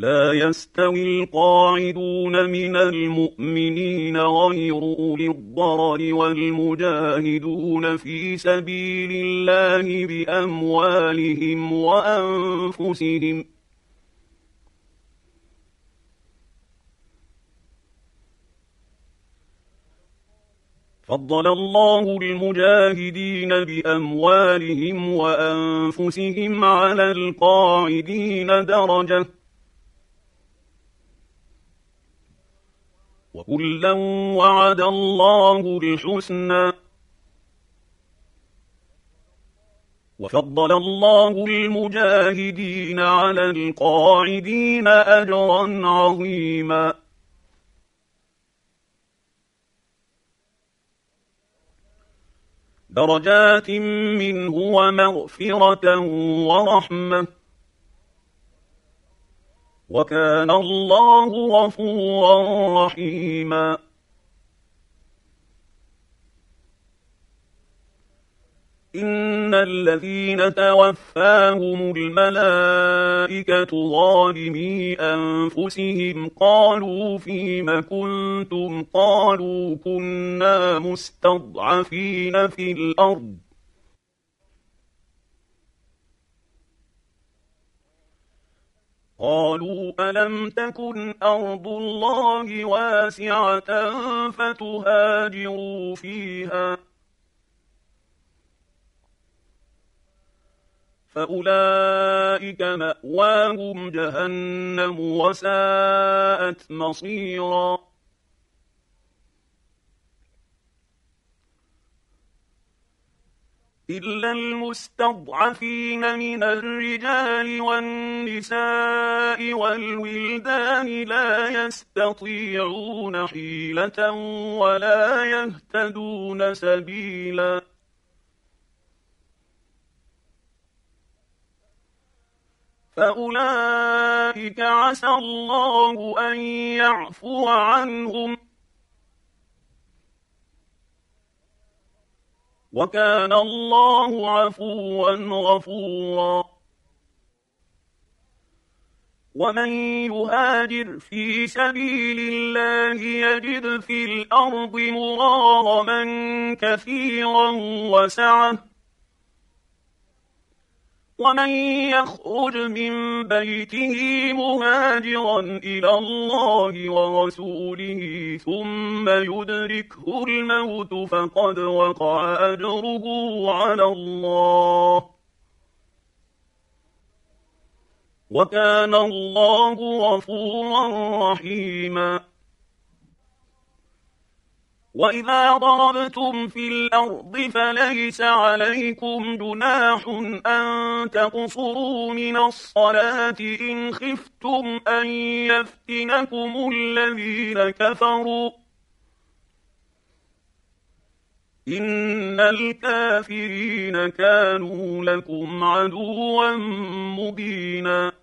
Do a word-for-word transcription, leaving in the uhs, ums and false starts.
لا يستوي القاعدون من المؤمنين غير أولي الضرر والمجاهدون في سبيل الله بأموالهم وأنفسهم. فضل الله المجاهدين بأموالهم وأنفسهم على القاعدين درجة، وكلا وعد الله الحسنى، وفضل الله المجاهدين على القاعدين أجرا عظيما. درجات منه ومغفرة ورحمة، وكان الله غفورا رحيما. إن الذين توفاهم الملائكة ظالمي أنفسهم قالوا فيم كنتم؟ قالوا كنا مستضعفين في الأرض، قالوا ألم تكن أرض الله واسعة فتهاجروا فيها، فأولئك مأواهم جهنم وساءت مصيرا. إلا المستضعفين من الرجال والنساء والولدان لا يستطيعون حيلة ولا يهتدون سبيلا، فأولئك عسى الله أن يعفو عنهم، وكان الله عفوا غفورا. ومن يهاجر في سبيل الله يجد في الأرض مراغما كثيرا وسعة، ومن يخرج من بيته مهاجرا إلى الله ورسوله ثم يدركه الموت فقد وقع أجره على الله، وكان الله غفورا رحيما. وإذا ضربتم في الأرض فليس عليكم جناح أن تقصروا من الصلاة إن خفتم أن يفتنكم الذين كفروا، إن الكافرين كانوا لكم عدوا مبينا.